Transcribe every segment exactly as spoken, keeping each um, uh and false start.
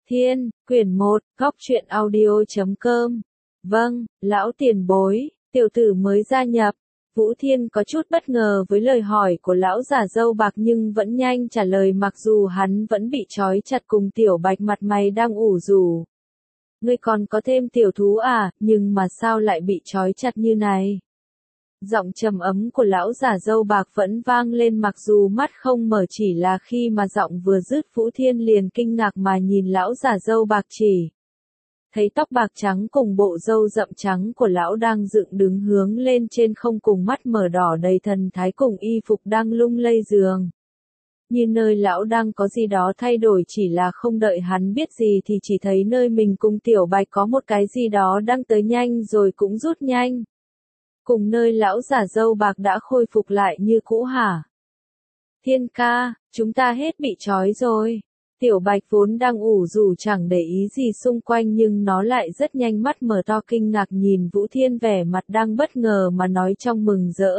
Thiên, quyển một, góc truyện audio chấm com. Vâng, lão tiền bối, tiểu tử mới gia nhập. Vũ Thiên có chút bất ngờ với lời hỏi của lão già râu bạc nhưng vẫn nhanh trả lời mặc dù hắn vẫn bị trói chặt cùng Tiểu Bạch mặt mày đang ủ rũ. Ngươi còn có thêm tiểu thú à, nhưng mà sao lại bị trói chặt như này? Giọng trầm ấm của lão già râu bạc vẫn vang lên mặc dù mắt không mở, chỉ là khi mà giọng vừa dứt Vũ Thiên liền kinh ngạc mà nhìn lão già râu bạc, chỉ thấy tóc bạc trắng cùng bộ râu rậm trắng của lão đang dựng đứng hướng lên trên không, cùng mắt mở đỏ đầy thần thái, cùng y phục đang lung lay giường. Như nơi lão đang có gì đó thay đổi, chỉ là không đợi hắn biết gì thì chỉ thấy nơi mình cùng Tiểu Bạch có một cái gì đó đang tới nhanh rồi cũng rút nhanh. Cùng nơi lão già râu bạc đã khôi phục lại như cũ hả? Thiên ca, chúng ta hết bị trói rồi. Tiểu Bạch vốn đang ủ rũ chẳng để ý gì xung quanh nhưng nó lại rất nhanh mắt mở to kinh ngạc nhìn Vũ Thiên, vẻ mặt đang bất ngờ mà nói trong mừng rỡ.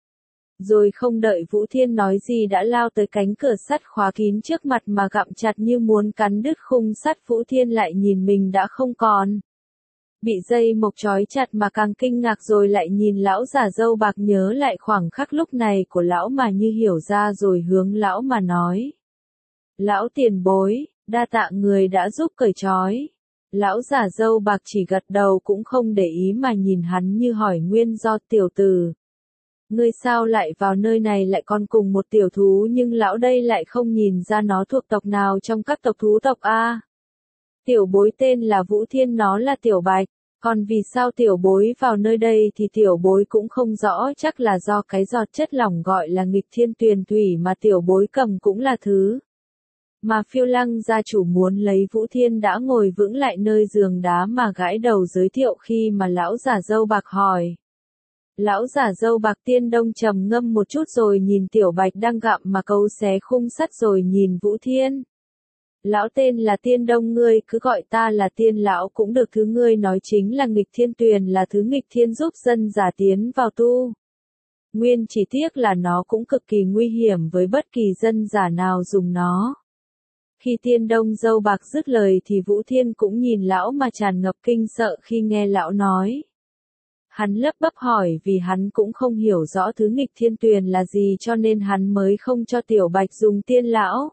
Rồi không đợi Vũ Thiên nói gì đã lao tới cánh cửa sắt khóa kín trước mặt mà gặm chặt như muốn cắn đứt khung sắt. Vũ Thiên lại nhìn mình đã không còn bị dây mộc trói chặt mà càng kinh ngạc, rồi lại nhìn lão già râu bạc, nhớ lại khoảng khắc lúc này của lão mà như hiểu ra, rồi hướng lão mà nói. Lão tiền bối, đa tạ người đã giúp cởi trói. Lão già râu bạc chỉ gật đầu cũng không để ý mà nhìn hắn như hỏi nguyên do. Tiểu tử, ngươi sao lại vào nơi này lại còn cùng một tiểu thú, nhưng lão đây lại không nhìn ra nó thuộc tộc nào trong các tộc thú tộc a? Tiểu bối tên là Vũ Thiên, nó là Tiểu Bạch. Còn vì sao tiểu bối vào nơi đây thì tiểu bối cũng không rõ, chắc là do cái giọt chất lỏng gọi là nghịch thiên tuyền thủy mà tiểu bối cầm cũng là thứ mà Phiêu Lăng gia chủ muốn lấy. Vũ Thiên đã ngồi vững lại nơi giường đá mà gãi đầu giới thiệu khi mà lão già râu bạc hỏi. Lão già râu bạc Tiên Đông trầm ngâm một chút rồi nhìn Tiểu Bạch đang gặm mà cấu xé khung sắt, rồi nhìn Vũ Thiên. Lão tên là Tiên Đông, ngươi cứ gọi ta là Tiên lão cũng được. Thứ ngươi nói chính là nghịch thiên tuyền, là thứ nghịch thiên giúp dân giả tiến vào tu nguyên, chỉ tiếc là nó cũng cực kỳ nguy hiểm với bất kỳ dân giả nào dùng nó. Khi Tiên Đông râu bạc dứt lời thì Vũ Thiên cũng nhìn lão mà tràn ngập kinh sợ khi nghe lão nói. Hắn lắp bắp hỏi vì hắn cũng không hiểu rõ thứ nghịch thiên tuyền là gì cho nên hắn mới không cho Tiểu Bạch dùng Tiên lão.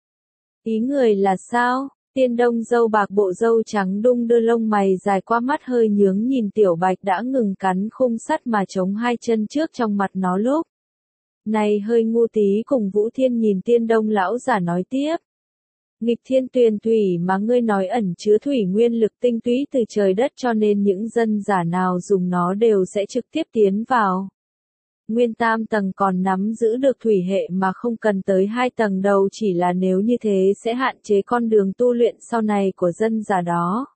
Ý người là sao? Tiên Đông râu bạc bộ râu trắng đung đưa, lông mày dài qua mắt hơi nhướng nhìn Tiểu Bạch đã ngừng cắn khung sắt mà chống hai chân trước trong mặt nó lúc này hơi ngu tí. Cùng Vũ Thiên nhìn Tiên Đông lão giả nói tiếp. Nghịch thiên tuyền thủy mà ngươi nói ẩn chứa thủy nguyên lực tinh túy từ trời đất, cho nên những dân giả nào dùng nó đều sẽ trực tiếp tiến vào nguyên tam tầng, còn nắm giữ được thủy hệ mà không cần tới hai tầng đầu. Chỉ là nếu như thế sẽ hạn chế con đường tu luyện sau này của dân giả đó.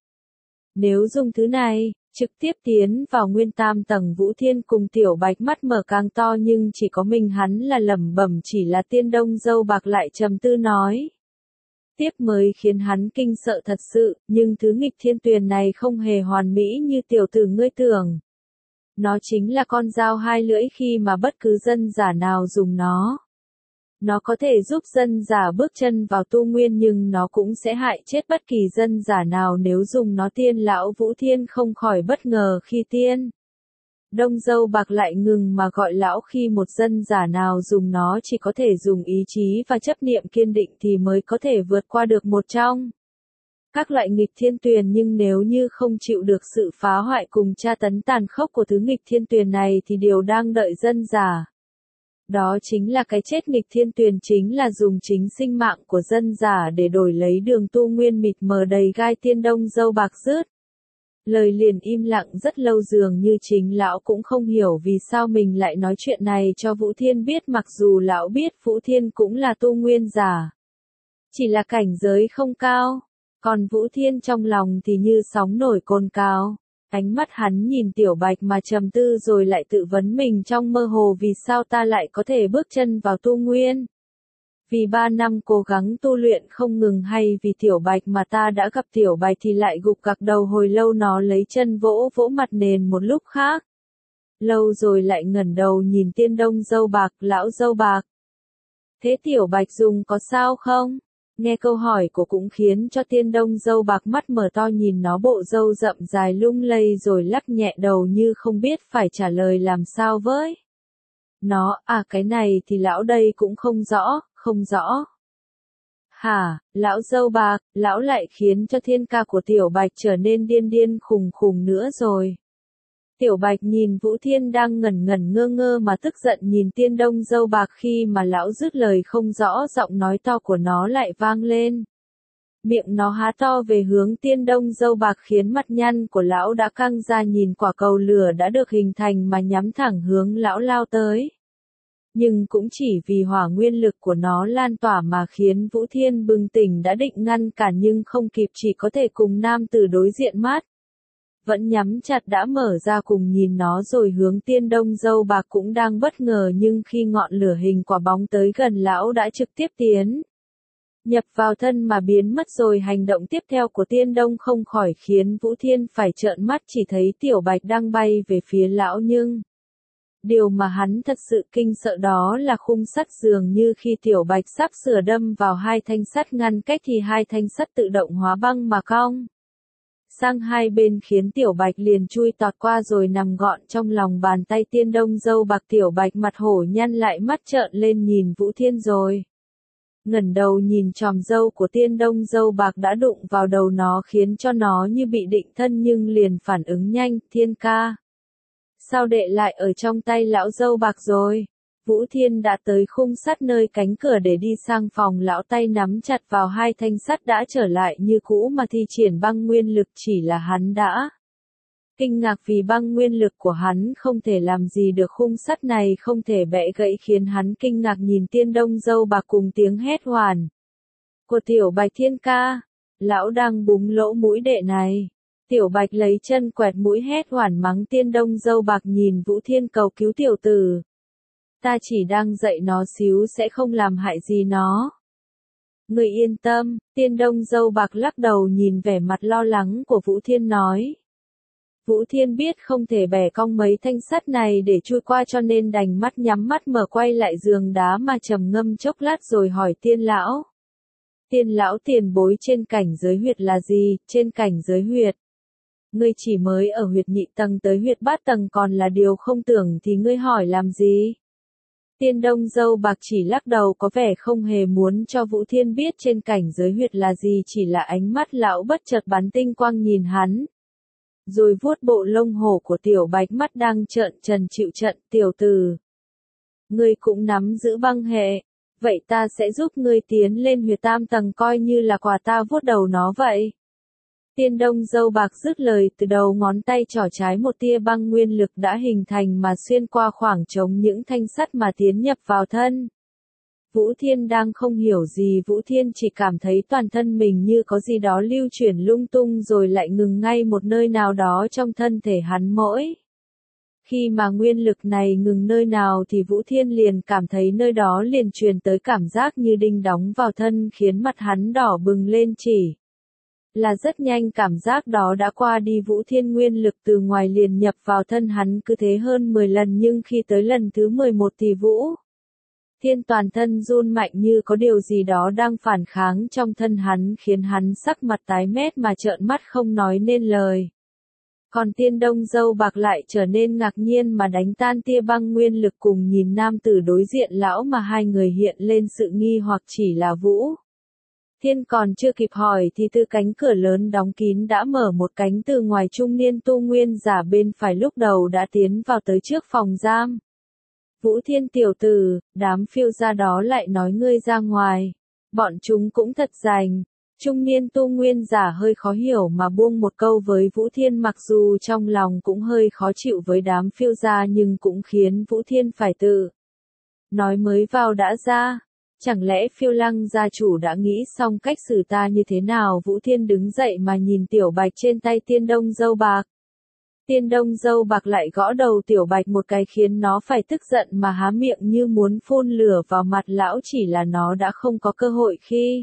Nếu dùng thứ này trực tiếp tiến vào nguyên tam tầng, Vũ Thiên cùng Tiểu Bạch mắt mở càng to nhưng chỉ có mình hắn là lẩm bẩm, chỉ là Tiên Đông râu bạc lại trầm tư nói tiếp mới khiến hắn kinh sợ thật sự. Nhưng thứ nghịch thiên tuyền này không hề hoàn mỹ như tiểu tử ngươi tưởng. Nó chính là con dao hai lưỡi khi mà bất cứ dân giả nào dùng nó. Nó có thể giúp dân giả bước chân vào tu nguyên, nhưng nó cũng sẽ hại chết bất kỳ dân giả nào nếu dùng nó. Tiên lão Vũ Thiên không khỏi bất ngờ khi Tiên Đông râu bạc lại ngừng mà gọi lão. Khi một dân giả nào dùng nó chỉ có thể dùng ý chí và chấp niệm kiên định thì mới có thể vượt qua được một trong các loại nghịch thiên tuyền, nhưng nếu như không chịu được sự phá hoại cùng tra tấn tàn khốc của thứ nghịch thiên tuyền này thì điều đang đợi dân giả đó chính là cái chết. Nghịch thiên tuyền chính là dùng chính sinh mạng của dân giả để đổi lấy đường tu nguyên mịt mờ đầy gai. Tiên Đông râu bạc dứt lời liền im lặng rất lâu, dường như chính lão cũng không hiểu vì sao mình lại nói chuyện này cho Vũ Thiên biết, mặc dù lão biết Vũ Thiên cũng là tu nguyên giả, chỉ là cảnh giới không cao. Còn Vũ Thiên trong lòng thì như sóng nổi cồn cào. Ánh mắt hắn nhìn Tiểu Bạch mà trầm tư rồi lại tự vấn mình trong mơ hồ, vì sao ta lại có thể bước chân vào tu nguyên? Vì ba năm cố gắng tu luyện không ngừng, hay vì Tiểu Bạch mà ta đã gặp Tiểu Bạch thì lại gục gặc đầu hồi lâu? Nó lấy chân vỗ vỗ mặt nền một lúc khác lâu rồi lại ngẩng đầu nhìn Tiên Đông râu bạc. Lão râu bạc, thế Tiểu Bạch dùng có sao không? Nghe câu hỏi của cũng khiến cho tiên đông dâu bạc mắt mở to nhìn nó bộ râu rậm dài lung lay rồi lắc nhẹ đầu như không biết phải trả lời làm sao với. Nó, à cái này thì lão đây cũng không rõ, không rõ. Hả, lão dâu bạc, lão lại khiến cho thiên ca của Tiểu Bạch trở nên điên điên khùng khùng nữa rồi. Tiểu Bạch nhìn Vũ Thiên đang ngẩn ngẩn ngơ ngơ mà tức giận nhìn tiên đông dâu bạc khi mà lão dứt lời không rõ giọng nói to của nó lại vang lên. Miệng nó há to về hướng tiên đông dâu bạc khiến mặt nhăn của lão đã căng ra nhìn quả cầu lửa đã được hình thành mà nhắm thẳng hướng lão lao tới. Nhưng cũng chỉ vì hỏa nguyên lực của nó lan tỏa mà khiến Vũ Thiên bừng tỉnh đã định ngăn cản nhưng không kịp chỉ có thể cùng nam tử đối diện mắt. Vẫn nhắm chặt đã mở ra cùng nhìn nó rồi hướng tiên đông dâu bạc cũng đang bất ngờ nhưng khi ngọn lửa hình quả bóng tới gần lão đã trực tiếp tiến. Nhập vào thân mà biến mất rồi hành động tiếp theo của tiên đông không khỏi khiến Vũ Thiên phải trợn mắt chỉ thấy Tiểu Bạch đang bay về phía lão nhưng. Điều mà hắn thật sự kinh sợ đó là khung sắt dường như khi Tiểu Bạch sắp sửa đâm vào hai thanh sắt ngăn cách thì hai thanh sắt tự động hóa băng mà cong sang hai bên khiến Tiểu Bạch liền chui tọt qua rồi nằm gọn trong lòng bàn tay tiên đông dâu bạc. Tiểu Bạch mặt hổ nhăn lại mắt trợn lên nhìn Vũ Thiên rồi. Ngẩng đầu nhìn chòm râu của tiên đông dâu bạc đã đụng vào đầu nó khiến cho nó như bị định thân nhưng liền phản ứng nhanh. Thiên ca. Sao đệ lại ở trong tay lão dâu bạc rồi? Vũ Thiên đã tới khung sắt nơi cánh cửa để đi sang phòng lão, tay nắm chặt vào hai thanh sắt đã trở lại như cũ mà thi triển băng nguyên lực, chỉ là hắn đã kinh ngạc vì băng nguyên lực của hắn không thể làm gì được khung sắt này, không thể bẻ gãy, khiến hắn kinh ngạc nhìn tiên đông dâu bạc cùng tiếng hét hoàn của Tiểu Bạch. Thiên ca, lão đang búng lỗ mũi đệ này. Tiểu Bạch lấy chân quẹt mũi hét hoàn mắng tiên đông dâu bạc nhìn Vũ Thiên cầu cứu tiểu tử. Ta chỉ đang dạy nó xíu sẽ không làm hại gì nó. Người yên tâm, tiên đông dâu bạc lắc đầu nhìn vẻ mặt lo lắng của Vũ Thiên nói. Vũ Thiên biết không thể bẻ cong mấy thanh sắt này để chui qua cho nên đành mắt nhắm mắt mở quay lại giường đá mà trầm ngâm chốc lát rồi hỏi tiên lão. Tiên lão tiền bối, trên cảnh giới huyệt là gì? Trên cảnh giới huyệt. Ngươi chỉ mới ở huyệt nhị tầng tới huyệt bát tầng còn là điều không tưởng thì ngươi hỏi làm gì? Tiên đông dâu bạc chỉ lắc đầu có vẻ không hề muốn cho Vũ Thiên biết trên cảnh giới huyệt là gì, chỉ là ánh mắt lão bất chợt bắn tinh quang nhìn hắn. Rồi vuốt bộ lông hổ của Tiểu Bạch, mắt đang trợn trần chịu trận. Tiểu tử, ngươi cũng nắm giữ băng hệ, vậy ta sẽ giúp ngươi tiến lên huyệt tam tầng coi như là quà ta vuốt đầu nó vậy. Tiên đông dâu bạc dứt lời, từ đầu ngón tay trỏ trái một tia băng nguyên lực đã hình thành mà xuyên qua khoảng trống những thanh sắt mà tiến nhập vào thân. Vũ Thiên đang không hiểu gì, Vũ Thiên chỉ cảm thấy toàn thân mình như có gì đó lưu chuyển lung tung rồi lại ngừng ngay một nơi nào đó trong thân thể hắn. Mỗi khi mà nguyên lực này ngừng nơi nào thì Vũ Thiên liền cảm thấy nơi đó liền truyền tới cảm giác như đinh đóng vào thân khiến mặt hắn đỏ bừng lên. Chỉ là rất nhanh cảm giác đó đã qua đi, Vũ Thiên nguyên lực từ ngoài liền nhập vào thân hắn cứ thế hơn mười lần nhưng khi tới lần thứ mười một thì Vũ Thiên toàn thân run mạnh như có điều gì đó đang phản kháng trong thân hắn khiến hắn sắc mặt tái mét mà trợn mắt không nói nên lời. Còn tiên đông dâu bạc lại trở nên ngạc nhiên mà đánh tan tia băng nguyên lực cùng nhìn nam tử đối diện lão mà hai người hiện lên sự nghi hoặc. Chỉ là Vũ Thiên còn chưa kịp hỏi thì từ cánh cửa lớn đóng kín đã mở một cánh từ ngoài, trung niên tu nguyên giả bên phải lúc đầu đã tiến vào tới trước phòng giam. Vũ Thiên tiểu tử, đám phiêu gia đó lại nói ngươi ra ngoài. Bọn chúng cũng thật rành. Trung niên tu nguyên giả hơi khó hiểu mà buông một câu với Vũ Thiên, mặc dù trong lòng cũng hơi khó chịu với đám phiêu gia nhưng cũng khiến Vũ Thiên phải tự nói mới vào đã ra. Chẳng lẽ Phiêu Lăng gia chủ đã nghĩ xong cách xử ta như thế nào? Vũ Thiên đứng dậy mà nhìn Tiểu Bạch trên tay tiên đông dâu bạc. Tiên đông dâu bạc lại gõ đầu Tiểu Bạch một cái khiến nó phải tức giận mà há miệng như muốn phun lửa vào mặt lão, chỉ là nó đã không có cơ hội khi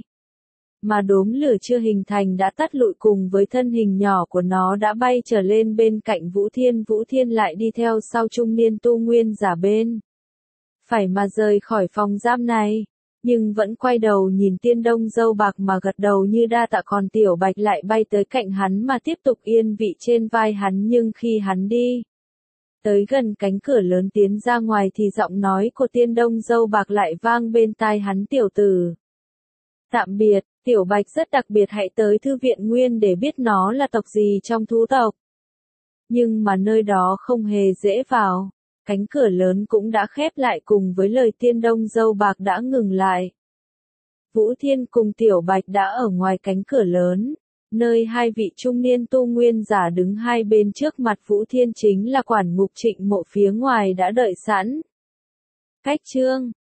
mà đốm lửa chưa hình thành đã tắt lụi, cùng với thân hình nhỏ của nó đã bay trở lên bên cạnh Vũ Thiên. Vũ Thiên lại đi theo sau trung niên tu nguyên giả bên phải mà rời khỏi phòng giam này. nhưng vẫn quay đầu nhìn Tiên Đông Dâu Bạc mà gật đầu như đa tạ, còn Tiểu Bạch lại bay tới cạnh hắn mà tiếp tục yên vị trên vai hắn, nhưng khi hắn đi tới gần cánh cửa lớn tiến ra ngoài thì giọng nói của Tiên Đông Dâu Bạc lại vang bên tai hắn, tiểu tử. Tạm biệt, Tiểu Bạch rất đặc biệt, hãy tới Thư viện Nguyên để biết nó là tộc gì trong thú tộc. Nhưng mà nơi đó không hề dễ vào. Cánh cửa lớn cũng đã khép lại, cùng với lời Tiên Đông Dâu Bạc đã ngừng lại. Vũ Thiên cùng Tiểu Bạch đã ở ngoài cánh cửa lớn, nơi hai vị trung niên tu nguyên giả đứng hai bên trước mặt Vũ Thiên chính là quản ngục Trịnh Mộ phía ngoài đã đợi sẵn. Cách chương